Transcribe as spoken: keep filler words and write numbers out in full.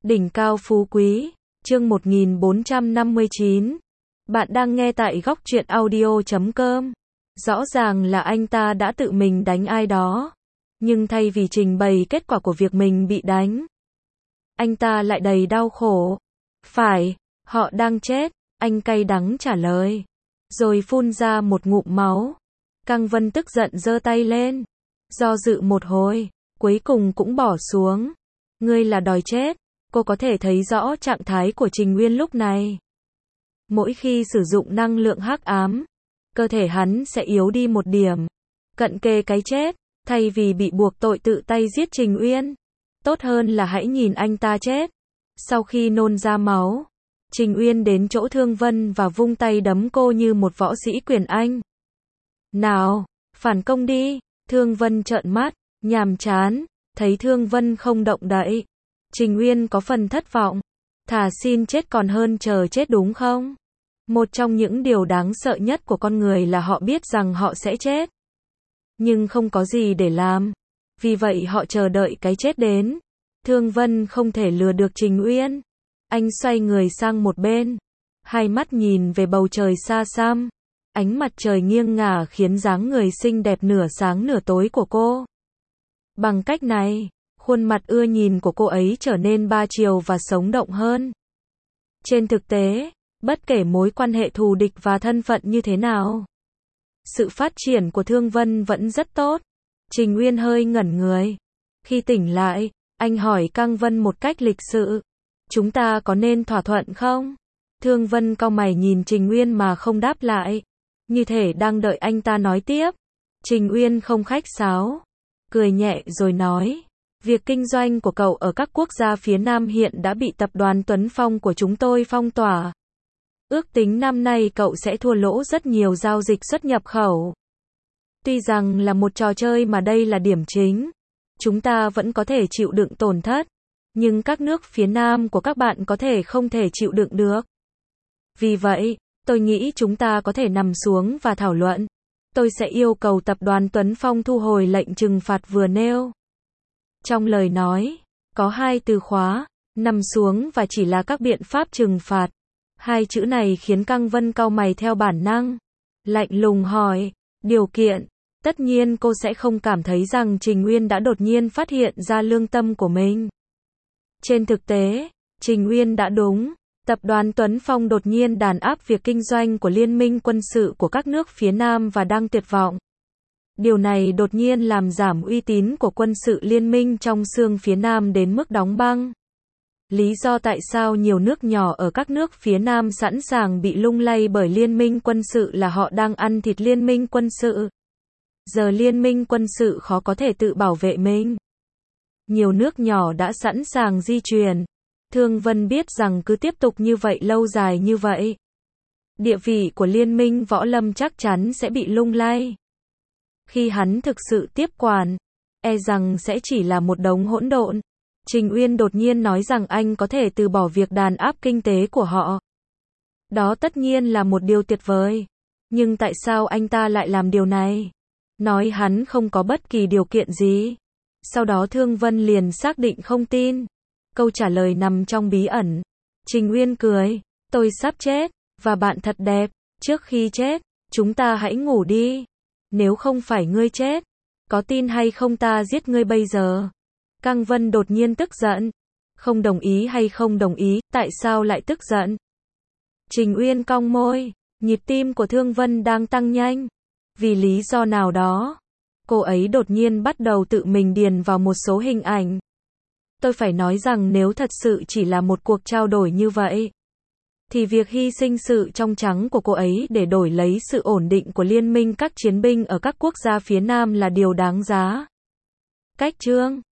Đỉnh cao phú quý, chương một nghìn bốn trăm năm mươi chín. Bạn đang nghe tại góc truyện audio chấm com. Rõ ràng là anh ta đã tự mình đánh ai đó. Nhưng thay vì trình bày kết quả của việc mình bị đánh, anh ta lại đầy đau khổ. Phải, họ đang chết, anh cay đắng trả lời. Rồi phun ra một ngụm máu. Căng Vân tức giận giơ tay lên. Do dự một hồi, cuối cùng cũng bỏ xuống. Ngươi là đòi chết. Cô có thể thấy rõ trạng thái của Trình Nguyên lúc này. Mỗi khi sử dụng năng lượng hắc ám, cơ thể hắn sẽ yếu đi một điểm, cận kề cái chết. Thay vì bị buộc tội tự tay giết Trình Uyên, tốt hơn là hãy nhìn anh ta chết. Sau khi nôn ra máu, Trình Uyên đến chỗ Thương Vân và vung tay đấm cô như một võ sĩ quyền Anh. Nào, phản công đi. Thương Vân trợn mắt, nhàm chán, thấy Thương Vân không động đậy. Trình Uyên có phần thất vọng. Thà xin chết còn hơn chờ chết đúng không? Một trong những điều đáng sợ nhất của con người là họ biết rằng họ sẽ chết, nhưng không có gì để làm. Vì vậy họ chờ đợi cái chết đến. Thương Vân không thể lừa được Trình Uyên. Anh xoay người sang một bên, hai mắt nhìn về bầu trời xa xăm. Ánh mặt trời nghiêng ngả khiến dáng người xinh đẹp nửa sáng nửa tối của cô. Bằng cách này, khuôn mặt ưa nhìn của cô ấy trở nên ba chiều và sống động hơn. Trên thực tế, bất kể mối quan hệ thù địch và thân phận như thế nào, sự phát triển của Thương Vân vẫn rất tốt. Trình Uyên hơi ngẩn người. Khi tỉnh lại, anh hỏi Căng Vân một cách lịch sự. Chúng ta có nên thỏa thuận không? Thương Vân cau mày nhìn Trình Uyên mà không đáp lại, như thể đang đợi anh ta nói tiếp. Trình Uyên không khách sáo, cười nhẹ rồi nói. Việc kinh doanh của cậu ở các quốc gia phía Nam hiện đã bị tập đoàn Tuấn Phong của chúng tôi phong tỏa. Ước tính năm nay cậu sẽ thua lỗ rất nhiều giao dịch xuất nhập khẩu. Tuy rằng là một trò chơi mà đây là điểm chính, chúng ta vẫn có thể chịu đựng tổn thất, nhưng các nước phía Nam của các bạn có thể không thể chịu đựng được. Vì vậy, tôi nghĩ chúng ta có thể nằm xuống và thảo luận. Tôi sẽ yêu cầu tập đoàn Tuấn Phong thu hồi lệnh trừng phạt vừa nêu. Trong lời nói, có hai từ khóa, nằm xuống và chỉ là các biện pháp trừng phạt. Hai chữ này khiến Căng Vân cau mày theo bản năng. Lạnh lùng hỏi, điều kiện, tất nhiên cô sẽ không cảm thấy rằng Trình Uyên đã đột nhiên phát hiện ra lương tâm của mình. Trên thực tế, Trình Uyên đã đúng. Tập đoàn Tuấn Phong đột nhiên đàn áp việc kinh doanh của liên minh quân sự của các nước phía Nam và đang tuyệt vọng. Điều này đột nhiên làm giảm uy tín của quân sự liên minh trong xương phía Nam đến mức đóng băng. Lý do tại sao nhiều nước nhỏ ở các nước phía Nam sẵn sàng bị lung lay bởi liên minh quân sự là họ đang ăn thịt liên minh quân sự. Giờ liên minh quân sự khó có thể tự bảo vệ mình. Nhiều nước nhỏ đã sẵn sàng di chuyển. Thương Vân biết rằng cứ tiếp tục như vậy lâu dài như vậy, địa vị của liên minh võ lâm chắc chắn sẽ bị lung lay. Khi hắn thực sự tiếp quản, e rằng sẽ chỉ là một đống hỗn độn. Trình Uyên đột nhiên nói rằng anh có thể từ bỏ việc đàn áp kinh tế của họ. Đó tất nhiên là một điều tuyệt vời. Nhưng tại sao anh ta lại làm điều này? Nói hắn không có bất kỳ điều kiện gì. Sau đó Thương Vân liền xác định không tin. Câu trả lời nằm trong bí ẩn. Trình Uyên cười. Tôi sắp chết, và bạn thật đẹp. Trước khi chết, chúng ta hãy ngủ đi. Nếu không phải ngươi chết, có tin hay không ta giết ngươi bây giờ? Căng Vân đột nhiên tức giận. Không đồng ý hay không đồng ý, tại sao lại tức giận? Trình Uyên cong môi, nhịp tim của Thương Vân đang tăng nhanh. Vì lý do nào đó, cô ấy đột nhiên bắt đầu tự mình điền vào một số hình ảnh. Tôi phải nói rằng nếu thật sự chỉ là một cuộc trao đổi như vậy, thì việc hy sinh sự trong trắng của cô ấy để đổi lấy sự ổn định của liên minh các chiến binh ở các quốc gia phía Nam là điều đáng giá. Cách chương